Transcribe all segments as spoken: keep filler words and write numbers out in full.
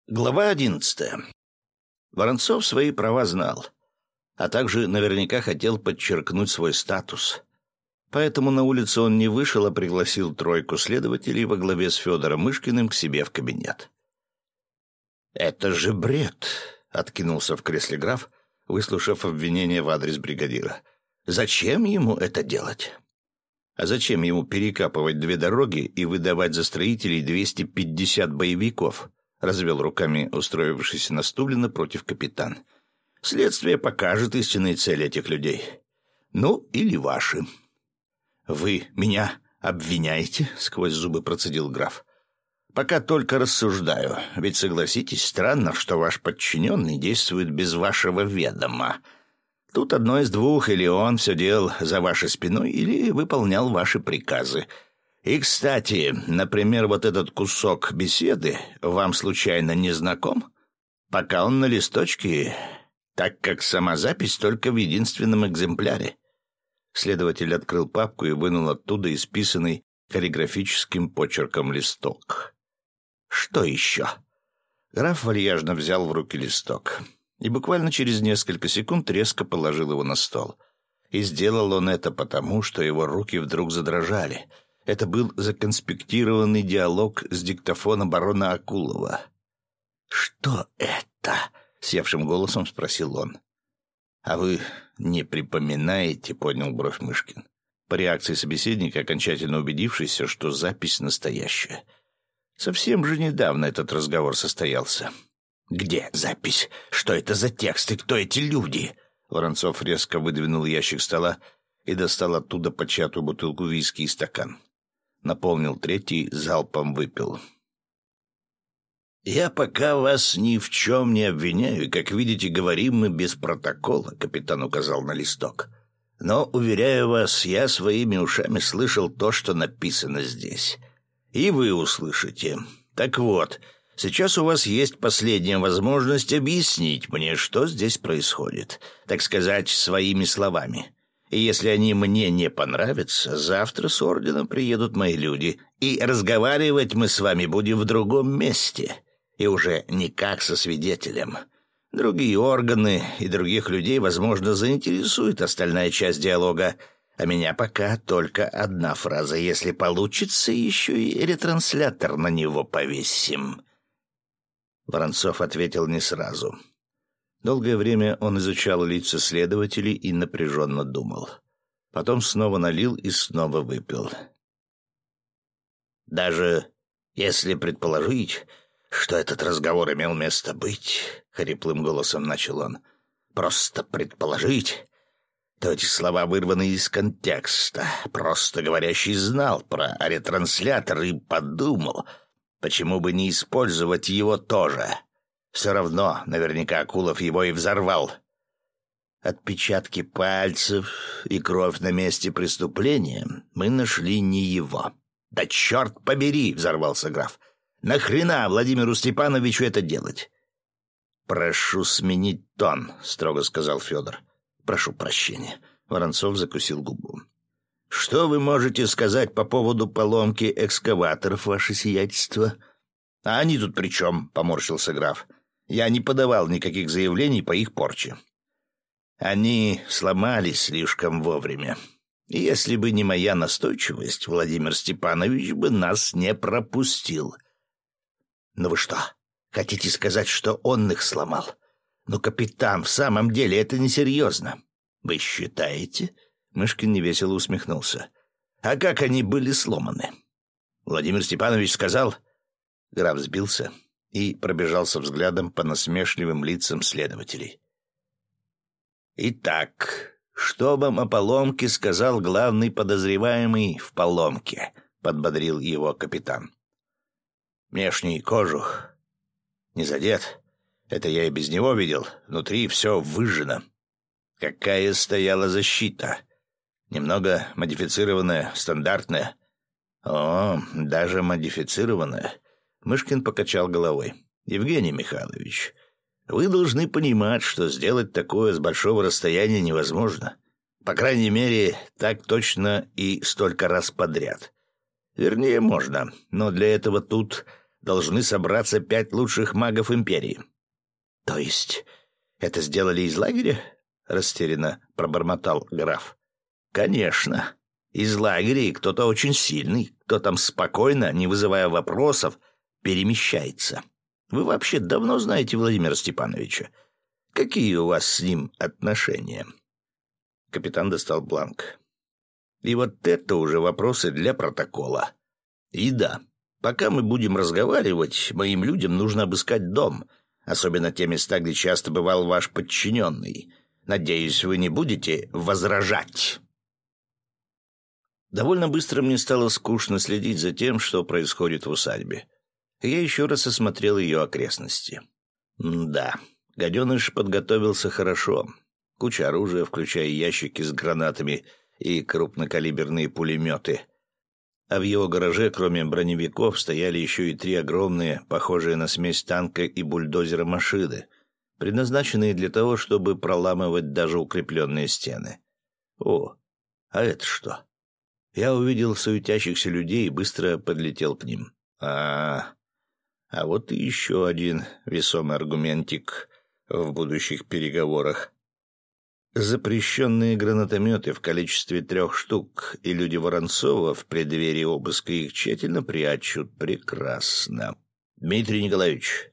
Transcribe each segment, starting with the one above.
Глава одиннадцатая. Воронцов свои права знал, а также наверняка хотел подчеркнуть свой статус. Поэтому на улицу он не вышел, а пригласил тройку следователей во главе с Федором Мышкиным к себе в кабинет. «Это же бред!» — откинулся в кресле граф, выслушав обвинение в адрес бригадира. «Зачем ему это делать?» «А зачем ему перекапывать две дороги и выдавать за строителей двести пятьдесят боевиков?» — развел руками устроившийся на стуле напротив капитан. «Следствие покажет истинные цели этих людей. Ну, или ваши». «Вы меня обвиняете?» — сквозь зубы процедил граф. «Пока только рассуждаю, ведь, согласитесь, странно, что ваш подчиненный действует без вашего ведома. Тут одно из двух: или он все делал за вашей спиной, или выполнял ваши приказы. И, кстати, например, вот этот кусок беседы вам случайно не знаком? Пока он на листочке, так как сама запись только в единственном экземпляре». Следователь открыл папку и вынул оттуда исписанный каллиграфическим почерком листок. «Что еще?» Граф вальяжно взял в руки листок и буквально через несколько секунд резко положил его на стол. И сделал он это потому, что его руки вдруг задрожали. Это был законспектированный диалог с диктофона барона Акулова. «Что это?» — севшим голосом спросил он. «А вы не припоминаете?» — поднял бровь Мышкин, по реакции собеседника, окончательно убедившийся, что запись настоящая. Совсем же недавно этот разговор состоялся. «Где запись? Что это за текст и кто эти люди?» Воронцов резко выдвинул ящик стола и достал оттуда початую бутылку виски и стакан. Наполнил третий, залпом выпил. «Я пока вас ни в чем не обвиняю, и, как видите, говорим мы без протокола», — капитан указал на листок. «Но, уверяю вас, я своими ушами слышал то, что написано здесь. И вы услышите. Так вот, сейчас у вас есть последняя возможность объяснить мне, что здесь происходит, так сказать, своими словами. И если они мне не понравятся, завтра с орденом приедут мои люди, и разговаривать мы с вами будем в другом месте, и уже не как со свидетелем. Другие органы и других людей, возможно, заинтересует остальная часть диалога, а меня пока только одна фраза. Если получится, еще и ретранслятор на него повесим». Воронцов ответил не сразу. Долгое время он изучал лица следователей и напряженно думал. Потом снова налил и снова выпил. «Даже если предположить, что этот разговор имел место быть, — хриплым голосом начал он, — просто предположить, то эти слова вырваны из контекста. Просто говорящий знал про ретранслятор и подумал, почему бы не использовать его тоже. Все равно наверняка Акулов его и взорвал. Отпечатки пальцев и кровь на месте преступления мы нашли не его». «Да черт побери!» — взорвался граф. «Нахрена Владимиру Степановичу это делать?» «Прошу сменить тон», — строго сказал Федор. «Прошу прощения». Воронцов закусил губу. «Что вы можете сказать по поводу поломки экскаваторов, ваше сиятельство?» «А они тут при чем?» — поморщился граф. «Я не подавал никаких заявлений по их порче». «Они сломались слишком вовремя. И если бы не моя настойчивость, Владимир Степанович бы нас не пропустил». «Ну вы что, хотите сказать, что он их сломал? Ну, капитан, в самом деле это несерьезно». «Вы считаете?» — Мышкин невесело усмехнулся. «А как они были сломаны?» Владимир Степанович сказал... Граф сбился и пробежался взглядом по насмешливым лицам следователей. «Итак, что вам о поломке сказал главный подозреваемый в поломке?» — подбодрил его капитан. «Внешний кожух не задет. Это я и без него видел. Внутри все выжжено. Какая стояла защита? Немного модифицированная, стандартная?» «О, даже модифицированная». Мышкин покачал головой. «Евгений Михайлович, вы должны понимать, что сделать такое с большого расстояния невозможно. По крайней мере, так точно и столько раз подряд. Вернее, можно, но для этого тут должны собраться пять лучших магов империи». «То есть это сделали из лагеря?» — растерянно пробормотал граф. «Конечно. Из лагеря, и кто-то очень сильный, кто там спокойно, не вызывая вопросов, перемещается. Вы вообще давно знаете Владимира Степановича? Какие у вас с ним отношения?» Капитан достал бланк. «И вот это уже вопросы для протокола. И да, пока мы будем разговаривать, моим людям нужно обыскать дом, особенно те места, где часто бывал ваш подчиненный. Надеюсь, вы не будете возражать». Довольно быстро мне стало скучно следить за тем, что происходит в усадьбе. Я еще раз осмотрел ее окрестности. Да, гаденыш подготовился хорошо. Куча оружия, включая ящики с гранатами и крупнокалиберные пулеметы. А в его гараже, кроме броневиков, стояли еще и три огромные, похожие на смесь танка и бульдозера машины, предназначенные для того, чтобы проламывать даже укрепленные стены. О, а это что? Я увидел суетящихся людей и быстро подлетел к ним. А, а вот и еще один весомый аргументик в будущих переговорах. Запрещенные гранатометы в количестве трех штук, и люди Воронцова в преддверии обыска их тщательно прячут. Прекрасно. Дмитрий Николаевич.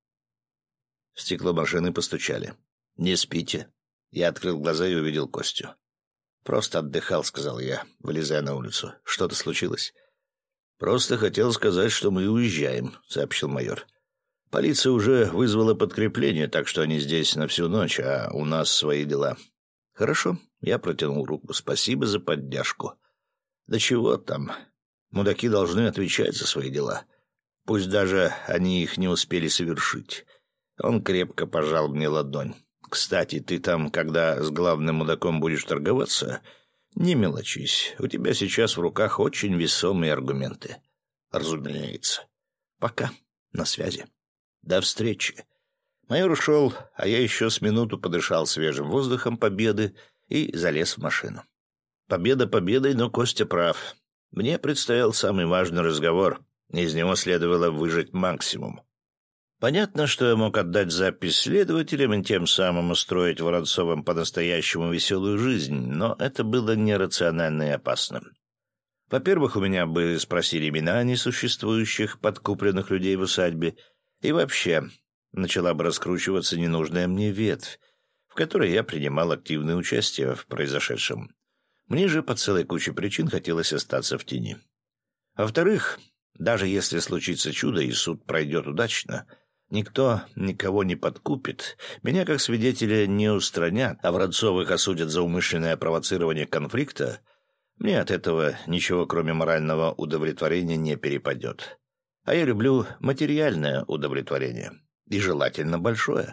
В стекло машины постучали. «Не спите?» Я открыл глаза и увидел Костю. «Просто отдыхал», — сказал я, вылезая на улицу. «Что-то случилось?» «Просто хотел сказать, что мы уезжаем», — сообщил майор. «Полиция уже вызвала подкрепление, так что они здесь на всю ночь, а у нас свои дела». «Хорошо», — я протянул руку. «Спасибо за поддержку». «Да чего там? Мудаки должны отвечать за свои дела. Пусть даже они их не успели совершить». Он крепко пожал мне ладонь. «Кстати, ты там, когда с главным мудаком будешь торговаться, не мелочись. У тебя сейчас в руках очень весомые аргументы». «Разумеется. Пока. На связи. До встречи». Майор ушел, а я еще с минуту подышал свежим воздухом победы и залез в машину. Победа победой, но Костя прав. Мне предстоял самый важный разговор. Из него следовало выжать максимум. Понятно, что я мог отдать запись следователям и тем самым устроить Воронцовым по-настоящему веселую жизнь, но это было нерационально и опасно. Во-первых, у меня бы спросили имена несуществующих подкупленных людей в усадьбе, и вообще начала бы раскручиваться ненужная мне ветвь, в которой я принимал активное участие в произошедшем. Мне же по целой куче причин хотелось остаться в тени. Во-вторых, даже если случится чудо и суд пройдет удачно, никто никого не подкупит, меня как свидетеля не устранят, а Воронцовых осудят за умышленное провоцирование конфликта, мне от этого ничего, кроме морального удовлетворения, не перепадет. А я люблю материальное удовлетворение, и желательно большое.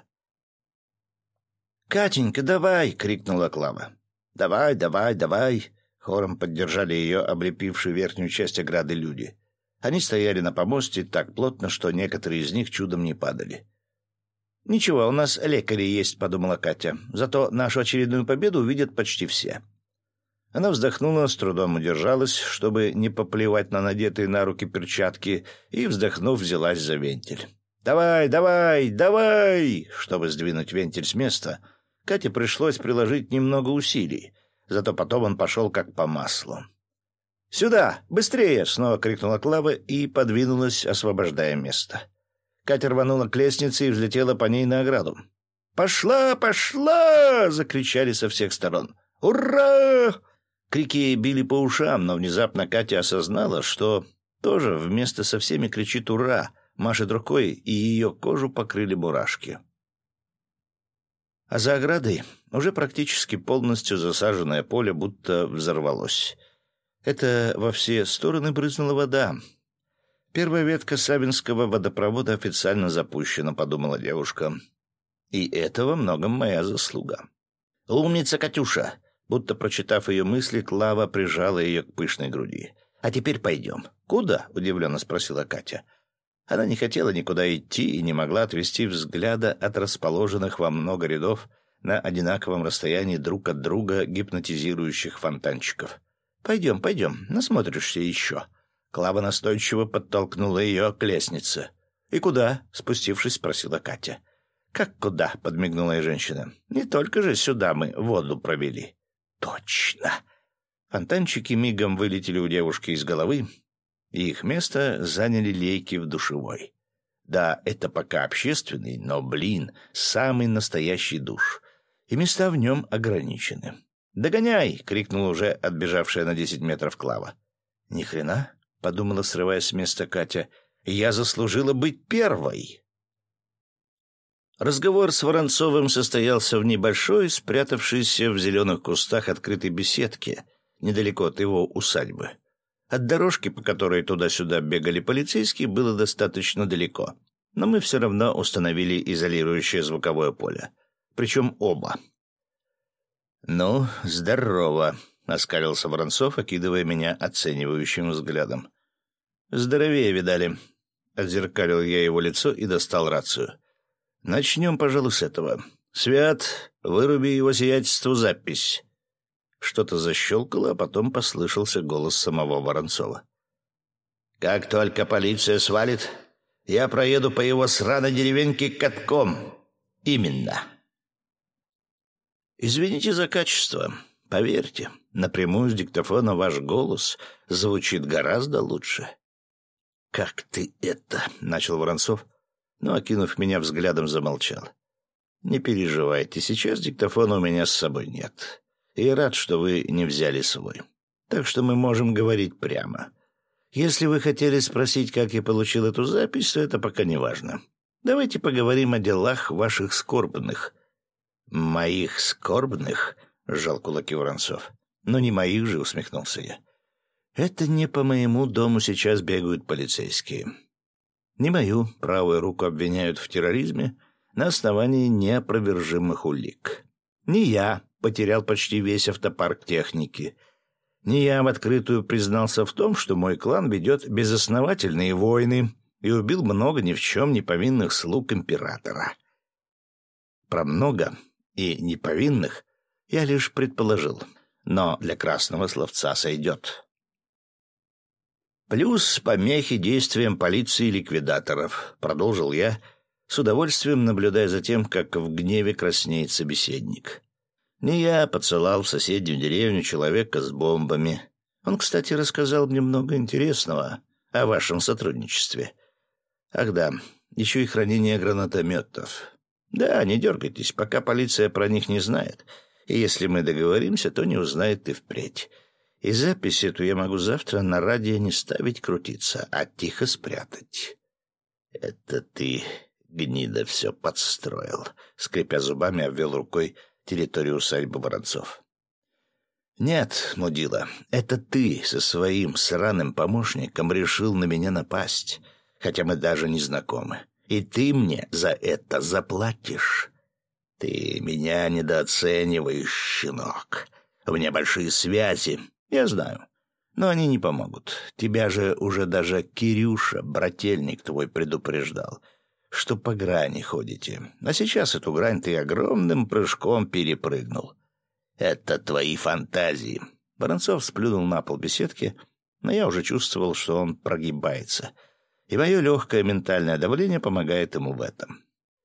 «Катенька, давай!» — крикнула Клава. «Давай, давай, давай!» — хором поддержали ее облепившие верхнюю часть ограды люди. Они стояли на помосте так плотно, что некоторые из них чудом не падали. «Ничего, у нас лекари есть», — подумала Катя. «Зато нашу очередную победу увидят почти все». Она вздохнула, с трудом удержалась, чтобы не поплевать на надетые на руки перчатки, и, вздохнув, взялась за вентиль. «Давай, давай, давай!» Чтобы сдвинуть вентиль с места, Кате пришлось приложить немного усилий, зато потом он пошел как по маслу. «Сюда! Быстрее!» — снова крикнула Клава и подвинулась, освобождая место. Катя рванула к лестнице и взлетела по ней на ограду. «Пошла! Пошла!» — закричали со всех сторон. «Ура!» Крики били по ушам, но внезапно Катя осознала, что тоже вместо со всеми кричит «Ура!», машет рукой, и ее кожу покрыли мурашки. А за оградой уже практически полностью засаженное поле будто взорвалось. Это во все стороны брызнула вода. Первая ветка Савинского водопровода официально запущена, подумала девушка. И это во многом моя заслуга. «Умница, Катюша!» Будто прочитав ее мысли, Клава прижала ее к пышной груди. «А теперь пойдем». «Куда?» — удивленно спросила Катя. Она не хотела никуда идти и не могла отвести взгляда от расположенных во много рядов на одинаковом расстоянии друг от друга гипнотизирующих фонтанчиков. «Пойдем, пойдем, насмотришься еще». Клава настойчиво подтолкнула ее к лестнице. «И куда?» — спустившись, спросила Катя. «Как куда?» — подмигнула ей женщина. «Не только же сюда мы воду провели». «Точно!» Фонтанчики мигом вылетели у девушки из головы, и их место заняли лейки в душевой. Да, это пока общественный, но, блин, самый настоящий душ. И места в нем ограничены. «Догоняй!» — крикнула уже отбежавшая на десять метров Клава. «Ни хрена!» — подумала, срываясь с места Катя. «Я заслужила быть первой!» Разговор с Воронцовым состоялся в небольшой, спрятавшейся в зеленых кустах открытой беседке, недалеко от его усадьбы. От дорожки, по которой туда-сюда бегали полицейские, было достаточно далеко, но мы все равно установили изолирующее звуковое поле. Причем оба. «Ну, здорово», — оскалился Воронцов, окидывая меня оценивающим взглядом. «Здоровее, видали». Отзеркалил я его лицо и достал рацию. «Начнем, пожалуй, с этого. Свят, выруби его сиятельству запись». Что-то защелкало, а потом послышался голос самого Воронцова. «Как только полиция свалит, я проеду по его сраной деревеньке катком. Именно». «Извините за качество. Поверьте, напрямую с диктофона ваш голос звучит гораздо лучше». «Как ты это?» — начал Воронцов, но, окинув меня взглядом, замолчал. «Не переживайте, сейчас диктофона у меня с собой нет. И рад, что вы не взяли свой. Так что мы можем говорить прямо. Если вы хотели спросить, как я получил эту запись, то это пока не важно. Давайте поговорим о делах ваших скорбных». «Моих скорбных?» — сжал кулаки Воронцов. «Но не моих же», — усмехнулся я. «Это не по моему дому сейчас бегают полицейские. Не мою правую руку обвиняют в терроризме на основании неопровержимых улик. Не я потерял почти весь автопарк техники. Не я в открытую признался в том, что мой клан ведет безосновательные войны и убил много ни в чем не повинных слуг императора. Про много и неповинных я лишь предположил, но для красного словца сойдет. Плюс помехи действиям полиции и ликвидаторов, продолжил я, с удовольствием наблюдая за тем, как в гневе краснеет собеседник. Не я подсылал в соседнюю деревню человека с бомбами. Он, кстати, рассказал мне много интересного о вашем сотрудничестве. Ах да, еще и хранение гранатометов. Да, не дергайтесь, пока полиция про них не знает. И если мы договоримся, то не узнает и впредь. И запись эту я могу завтра на радио не ставить крутиться, а тихо спрятать. Это ты, гнида, все подстроил. Скрипя зубами, обвел рукой территорию усадьбы Воронцов. Нет, мудила, это ты со своим сраным помощником решил на меня напасть, хотя мы даже не знакомы. И ты мне за это заплатишь. Ты меня недооцениваешь, щенок. У меня большие связи, я знаю, но они не помогут. Тебя же уже даже Кирюша, брательник твой, предупреждал, что по грани ходите. А сейчас эту грань ты огромным прыжком перепрыгнул. Это твои фантазии. Воронцов сплюнул на пол беседки, но я уже чувствовал, что он прогибается, и мое легкое ментальное давление помогает ему в этом.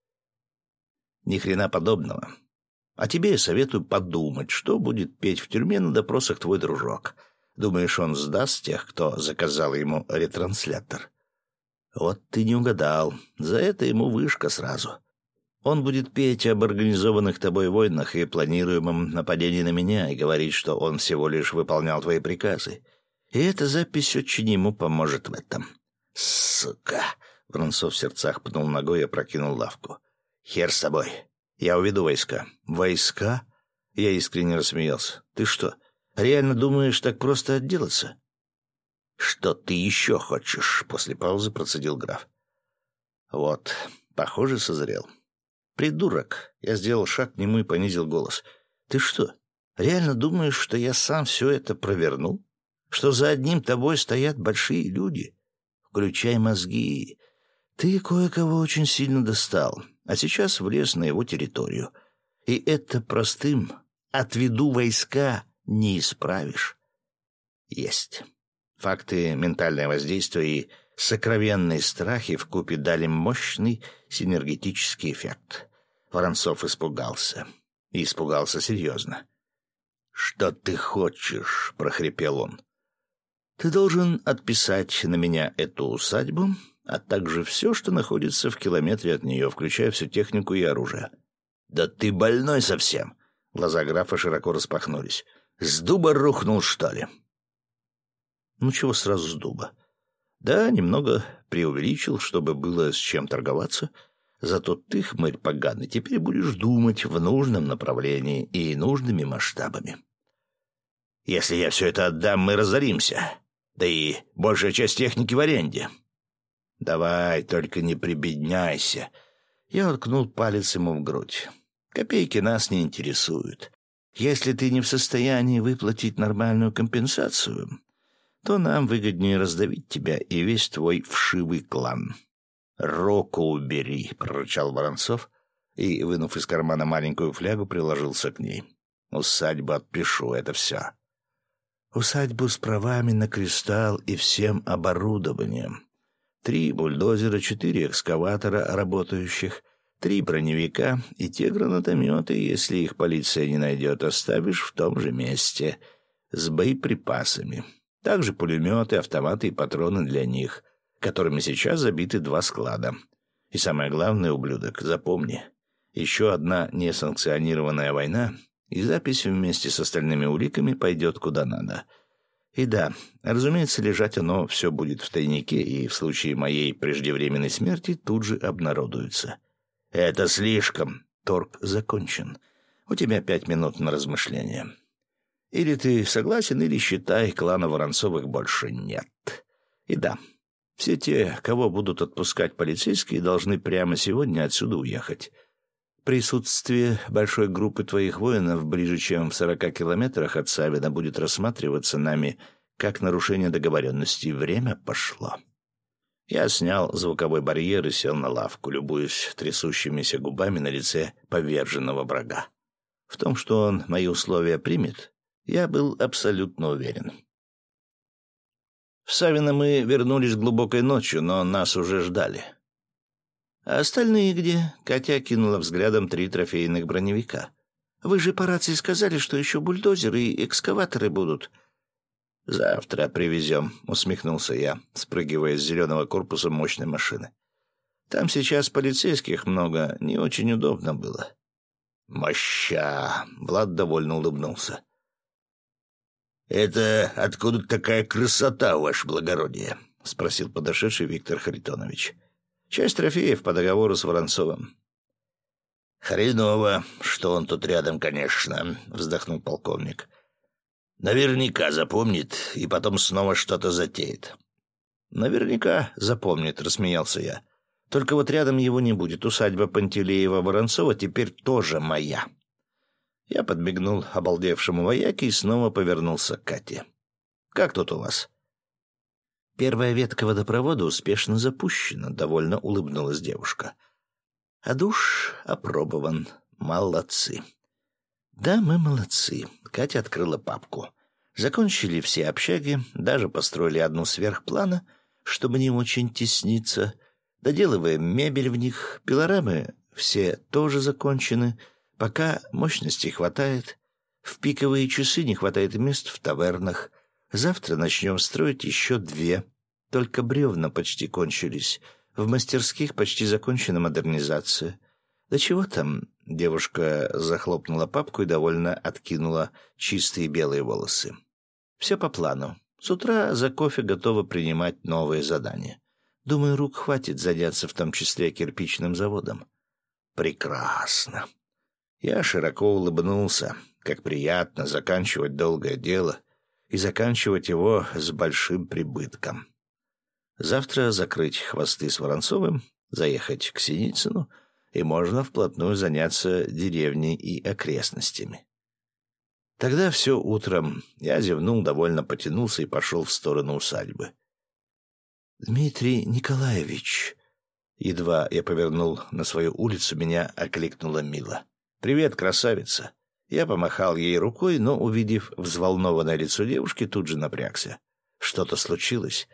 Ни хрена подобного. А тебе я советую подумать, что будет петь в тюрьме на допросах твой дружок. Думаешь, он сдаст тех, кто заказал ему ретранслятор? Вот ты не угадал. За это ему вышка сразу. Он будет петь об организованных тобой войнах и планируемом нападении на меня и говорить, что он всего лишь выполнял твои приказы. И эта запись очень ему поможет в этом. Сука! Воронцов в сердцах пнул ногой и опрокинул лавку. Хер с тобой. Я уведу войска. Войска? Я искренне рассмеялся. Ты что, реально думаешь так просто отделаться? Что ты еще хочешь? После паузы процедил граф. Вот, похоже, созрел. Придурок. Я сделал шаг к нему и понизил голос. Ты что, реально думаешь, что я сам все это провернул? Что за одним тобой стоят большие люди? Включай мозги. Ты кое-кого очень сильно достал, а сейчас влез на его территорию. И это простым «отведу войска» не исправишь. Есть. Факты, ментальное воздействие и Сокровенные страхи вкупе дали мощный синергетический эффект. Воронцов испугался. И испугался серьезно. «Что ты хочешь?» — прохрипел он. «Ты должен отписать на меня эту усадьбу, а также все, что находится в километре от нее, включая всю технику и оружие». «Да ты больной совсем!» Глаза графа широко распахнулись. «С дуба рухнул, что ли?» «Ну чего сразу с дуба?» «Да, немного преувеличил, чтобы было с чем торговаться. Зато ты, хмырь поганый, теперь будешь думать в нужном направлении и нужными масштабами. Если я все это отдам, мы разоримся. Да и большая часть техники в аренде». «Давай, только не прибедняйся». Я уткнул палец ему в грудь. «Копейки нас не интересуют. Если ты не в состоянии выплатить нормальную компенсацию, то нам выгоднее раздавить тебя и весь твой вшивый клан». «Руку убери», — прорычал Воронцов и, вынув из кармана маленькую флягу, приложился к ней. «Усадьбу отпишу, это все». «Усадьбу с правами на кристалл и всем оборудованием. Три бульдозера, четыре экскаватора работающих, три броневика и те гранатометы, если их полиция не найдет, оставишь в том же месте, с боеприпасами. Также пулеметы, автоматы и патроны для них, которыми сейчас забиты два склада. И самое главное, ублюдок, запомни, еще одна несанкционированная война, и запись вместе с остальными уликами пойдет куда надо. И да, разумеется, лежать оно все будет в тайнике, и в случае моей преждевременной смерти тут же обнародуется. Это слишком. Торг закончен. У тебя пять минут на размышление. Или ты согласен, или считай, клана Воронцовых больше нет. И да, все те, кого будут отпускать полицейские, должны прямо сегодня отсюда уехать. Присутствие большой группы твоих воинов ближе, чем в сорока километрах от Савина, будет рассматриваться нами как нарушение договоренности. Время пошло». Я снял звуковой барьер и сел на лавку, любуясь трясущимися губами на лице поверженного врага. В том, что он мои условия примет, я был абсолютно уверен. В Савино мы вернулись глубокой ночью, но нас уже ждали. «А остальные где?» — Катя кинула взглядом три трофейных броневика. «Вы же по рации сказали, что еще бульдозеры и экскаваторы будут». «Завтра привезем», — усмехнулся я, спрыгивая с зеленого корпуса мощной машины. «Там сейчас полицейских много, не очень удобно было». «Моща!» — Влад довольно улыбнулся. «Это откуда такая красота, ваше благородие?» — спросил подошедший Виктор Харитонович. «Часть трофеев по договору с Воронцовым». «Хреново, что он тут рядом, конечно», — вздохнул полковник. «Наверняка запомнит и потом снова что-то затеет». «Наверняка запомнит», — рассмеялся я. «Только вот рядом его не будет. Усадьба Пантелеева-Воронцова теперь тоже моя». Я подмигнул обалдевшему вояке и снова повернулся к Кате. «Как тут у вас?» «Первая ветка водопровода успешно запущена», — довольно улыбнулась девушка. «А душ опробован. Молодцы». «Да, мы молодцы». Катя открыла папку. Закончили все общаги, даже построили одну сверхплана, чтобы не очень тесниться. Доделываем мебель в них, пилорамы все тоже закончены. Пока мощности хватает. В пиковые часы не хватает мест в тавернах. Завтра начнем строить еще две. Только бревна почти кончились. В мастерских почти закончена модернизация. Да чего там? Девушка захлопнула папку и довольно откинула чистые белые волосы. Все по плану. С утра за кофе готова принимать новые задания. Думаю, рук хватит заняться в том числе кирпичным заводом. Прекрасно. Я широко улыбнулся. Как приятно заканчивать долгое дело и заканчивать его с большим прибытком. Завтра закрыть хвосты с Воронцовым, заехать к Синицыну, и можно вплотную заняться деревней и окрестностями. Тогда все утром я зевнул, довольно потянулся и пошел в сторону усадьбы. «Дмитрий Николаевич!» Едва я повернул на свою улицу, меня окликнула Мила. «Привет, красавица!» Я помахал ей рукой, но, увидев взволнованное лицо девушки, тут же напрягся. «Что-то случилось?»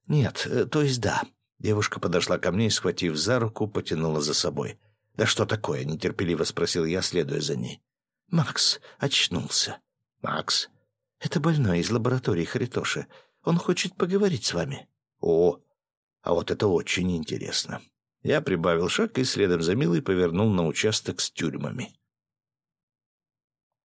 «Нет, э, то есть да». Девушка подошла ко мне и, схватив за руку, потянула за собой. «Да что такое?» — нетерпеливо спросил я, следуя за ней. «Макс очнулся». «Макс?» «Это больной из лаборатории Харитоши. Он хочет поговорить с вами». «О, а вот это очень интересно». Я прибавил шаг и следом за Милой повернул на участок с тюрьмами.